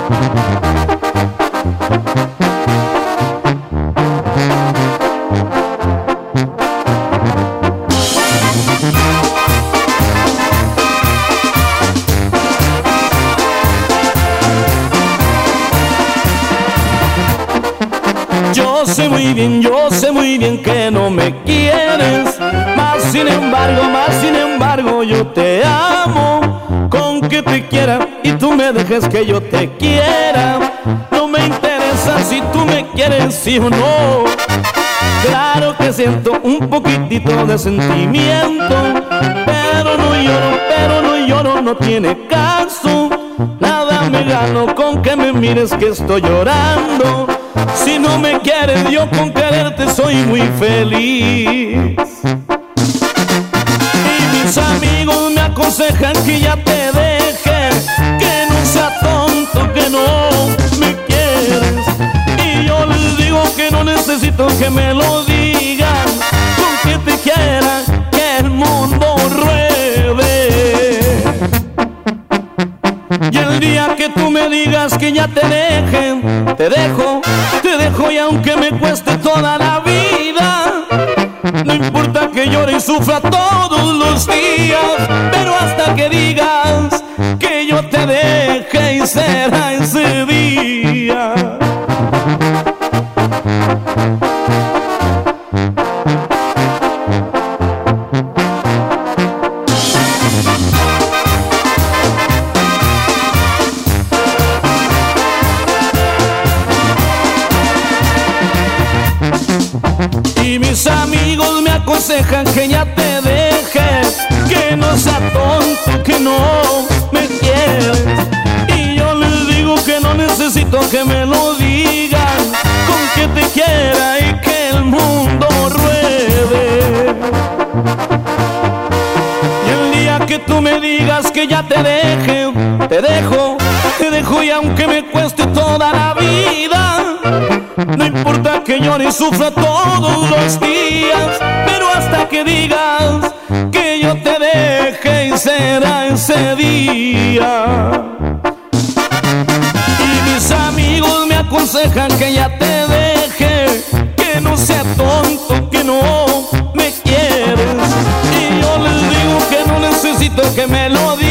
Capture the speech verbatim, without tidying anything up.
Yo sé muy bien, yo sé muy bien que no me quieres, mas sin embargo, más sin embargo yo te amo. Con que te quiera y tú me dejes que yo te quiera, no me interesa si tú me quieres sí o no. Claro que siento un poquitito de sentimiento, pero no lloro, pero no lloro, no tiene caso. Nada me gano con que me mires que estoy llorando. Si no me quieres, yo con quererte soy muy feliz. Y mis amigos me aconsejan que ya te deje, que no sea tonto, que no me quieres. Y yo les digo que no necesito que me lo digan, con que te quiera, que el mundo ruede. Y el día que tú me digas que ya te deje, te dejo, te dejo y aunque me cueste toda la vida, no importa que llore y sufra todos los días, pero hasta que digas que yo te deje y será ese día. Y mis amigos me aconsejan que ya te dejes, que no sea tonto, que no me quieres. Y yo les digo que no necesito que me lo digan, con que te quiera y que el mundo ruede. Y el día que tú me digas que ya te deje, te dejo, te dejo y aunque me cueste toda la vida, no importa que llore y sufra todos los días, pero hasta que digas que yo te deje y será ese día. Y mis amigos me aconsejan que ya te deje, que no sea tonto, que no me quieres. Y yo les digo que no necesito que me lo digas,